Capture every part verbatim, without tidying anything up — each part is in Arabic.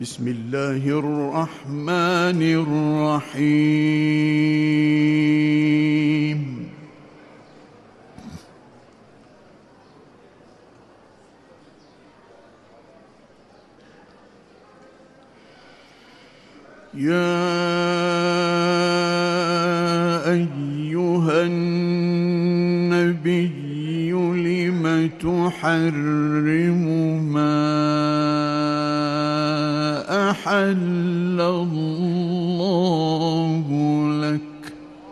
بسم الله الرحمن الرحيم. يا أيها النبي لم تحرم ما أحل الله لك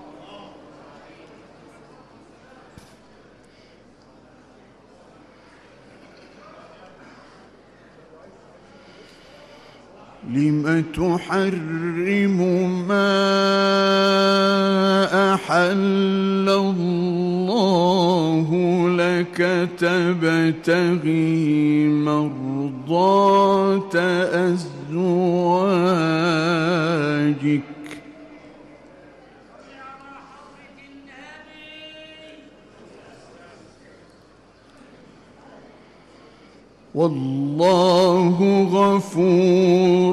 لم تحرم ما أحل الله لك تبتغي مرضات أزواجك والله غفور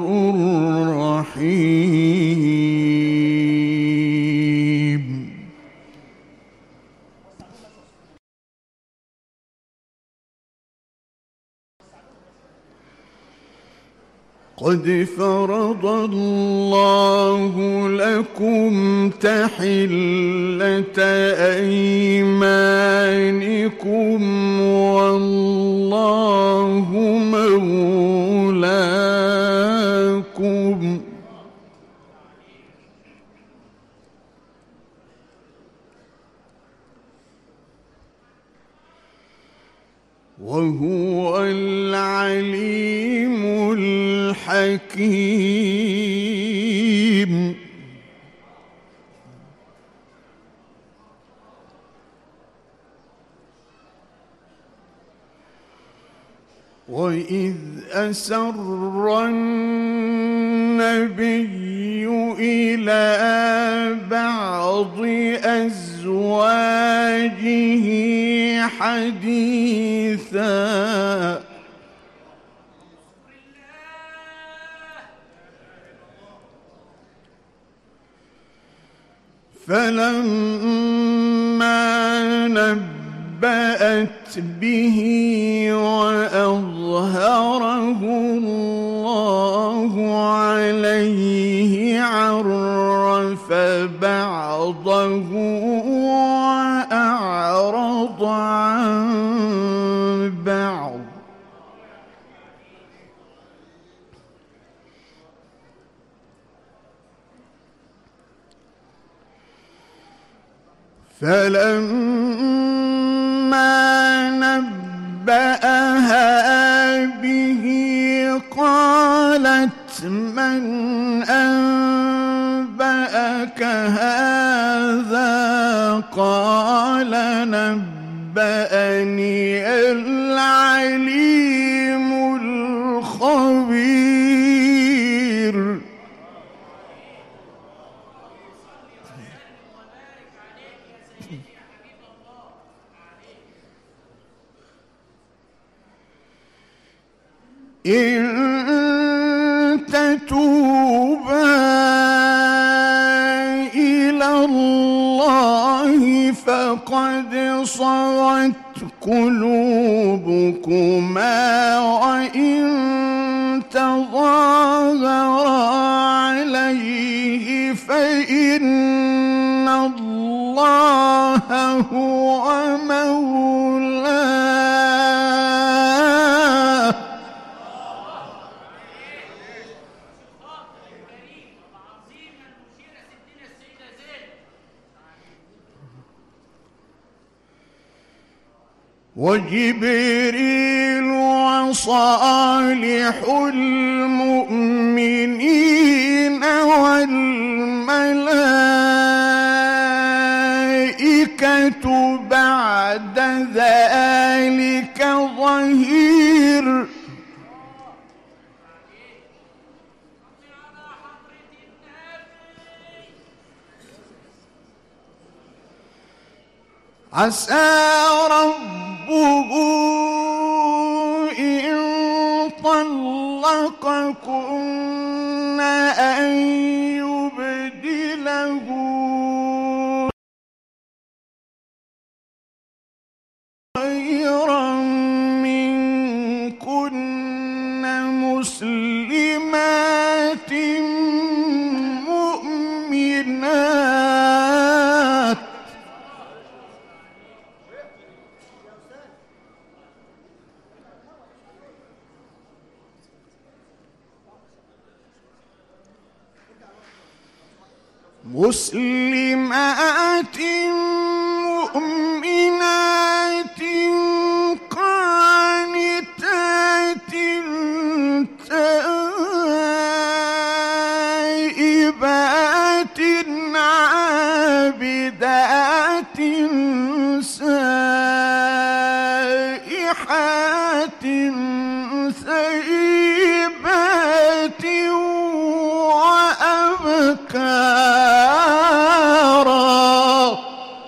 رحيم. قد فرض الله لكم تحلة أيمانكم والله مولاكم وهو العليم الحكيم. وإذ أسر النبي إلى بعض أزواجه حديثا فلما نبأت به وأظهره الله عليه عرف بعضه وأعرض عن بعض فلما نبأها به قالت من أنبأك هذا قال نبأني العليم الخبير. إن تتوبا إلى الله فقد صغت قلوبكما وإن تظاهرا عليه فإن الله هو مولاه وجبريل وصالح المؤمنين والملائكة بعد ذلك ظهير. عسى ربه إن طلق طلقكن أن يبدله خيرا منكن مسلمات مؤمنات مسلمات مؤمنات قانتات تائبات عابدات سائحات ثيبات وأبكارا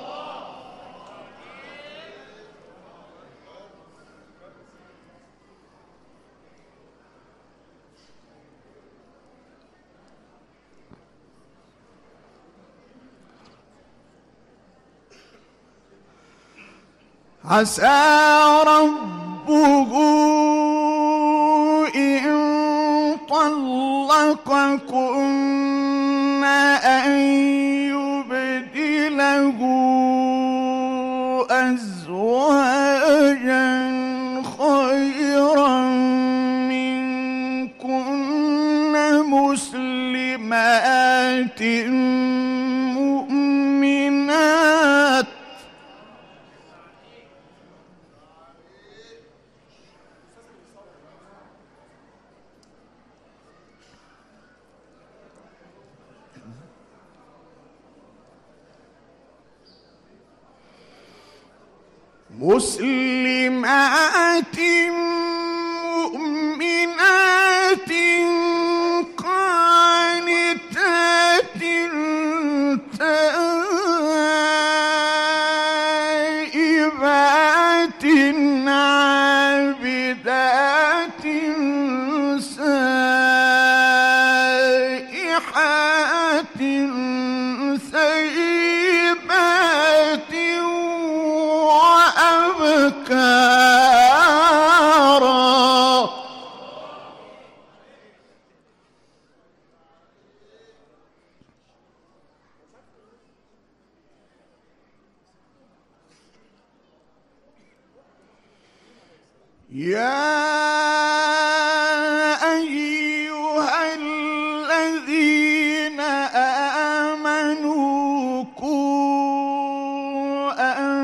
عسى ربه إن طلقكن أن يبدله أزواجا خيرا منكن مسلمات مؤمنات مسلمات مؤمنات قانتات تائبات عابدات سائحات ثيبات وأبكارا يا أيها الذين آمنوا قوا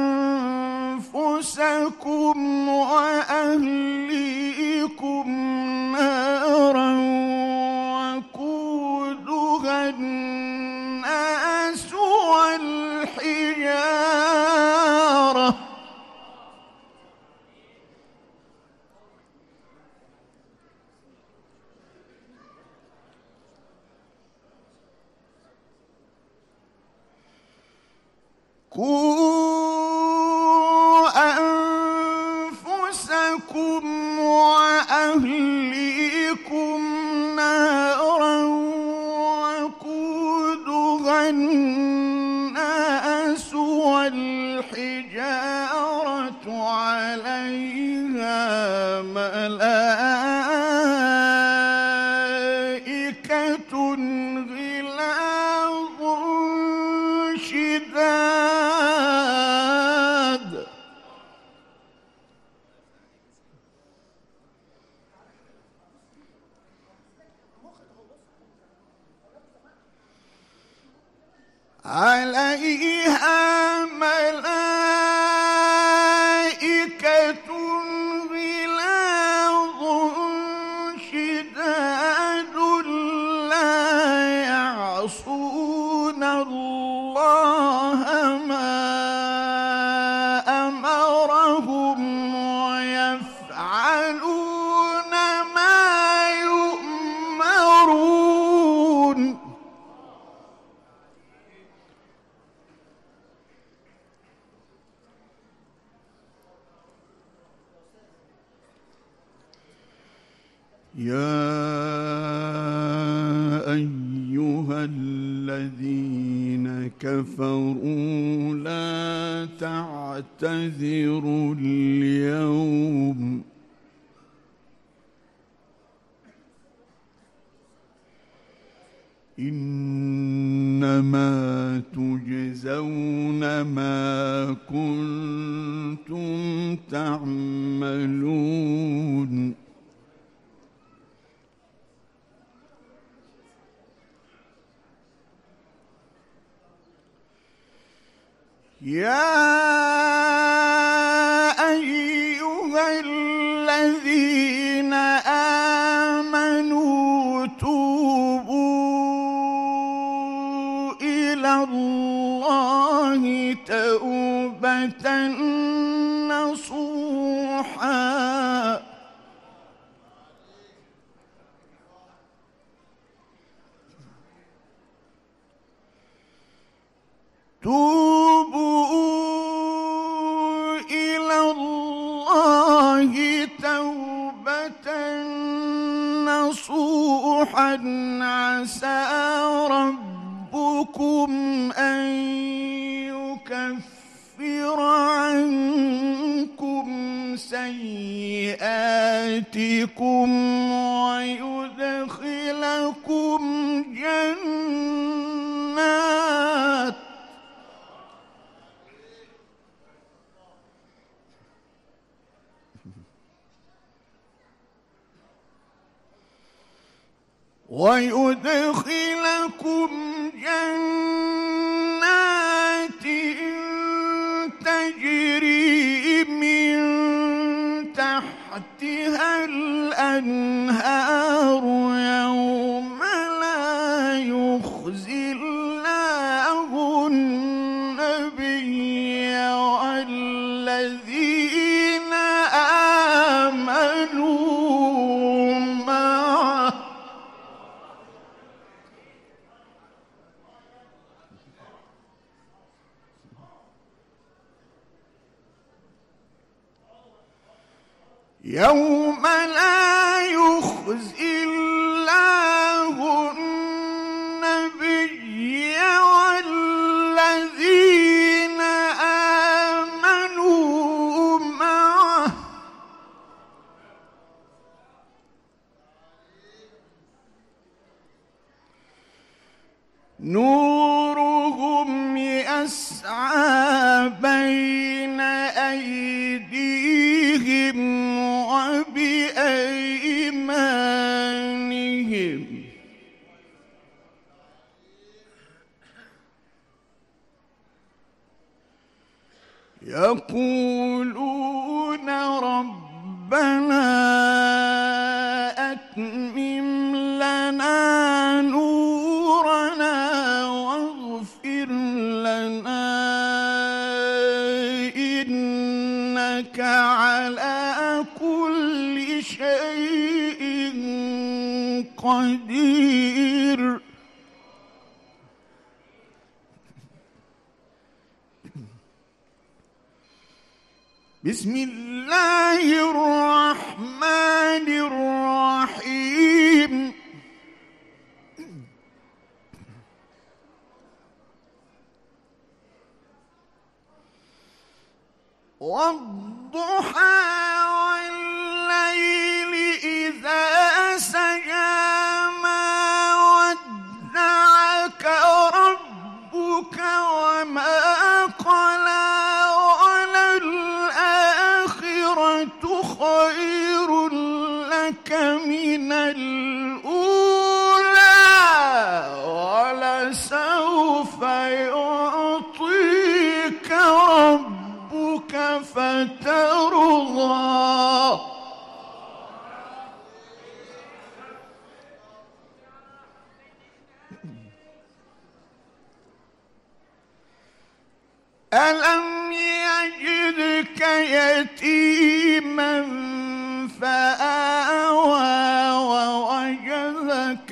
أنفسكم وأهليكم نارا وقودها الناس والحجارة قوا أنفسكم وأهليكم نارا وقودها الناس والحجارة عليها ملائكة غلاظ شداد عليها ملائكة غلاظ شداد لا يعصون الله ما أمرهم ويفعلون ما يؤمرون الذين كفروا لا تعتذروا اليوم إنما تجزون ما كنتم تعملون يا أيها الذين آمنوا توبوا إلى الله توبة نصوحا توبوا إلى الله توبة نصوحا عسى ربكم أن يكفر عنكم سيئاتكم ويدخلكم جنات ويدخلكم جنات تجري من تحتها الأنهار يوم لا يخزي الله النبي والذين آمنوا معه يوم لا يخزي الله النبي والذين آمنوا معه نورهم يسعى بين أيديهم وبأيمانهم يقولون ربنا أتمم لنا نورنا واغفر لنا إنك على كل شيء قدير بسم الله الرحمن الرحيم والضحى والليل إذا سجى ما ودعك ربك وما قلى وللآخرة خير لك من الأولى ولسوف يعطيك ربك فترضى ألم يجدك يتيما فآوى ووجدك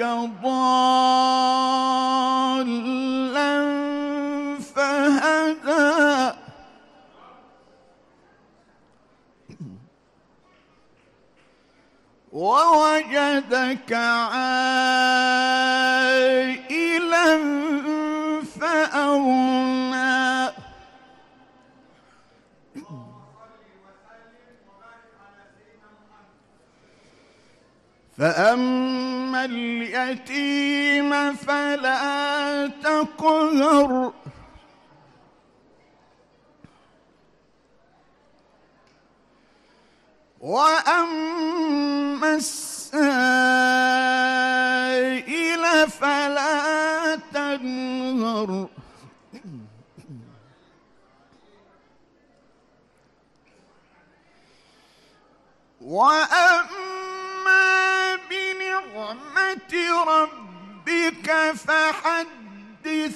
ضالا فهدى ووجدك عائلا فأما اليتيم فلا تقهر وأما السائل فلا تنهر وأما بنعمة ربك فحدث.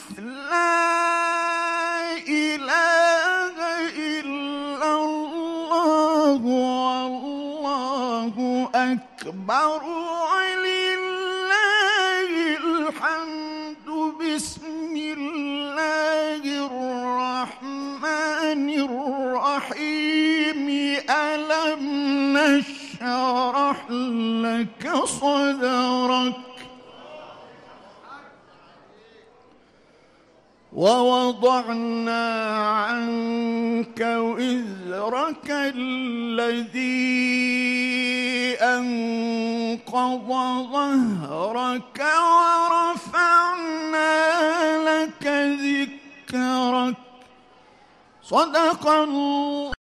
لا إله إلا الله والله أكبر ولله الحمد. بسم الله الرحمن الرحيم. ألم نشرح لك صدرك ووضعنا عنك وزرك الذي أنقض ظهرك ورفعنا لك ذكرك. صدق الله.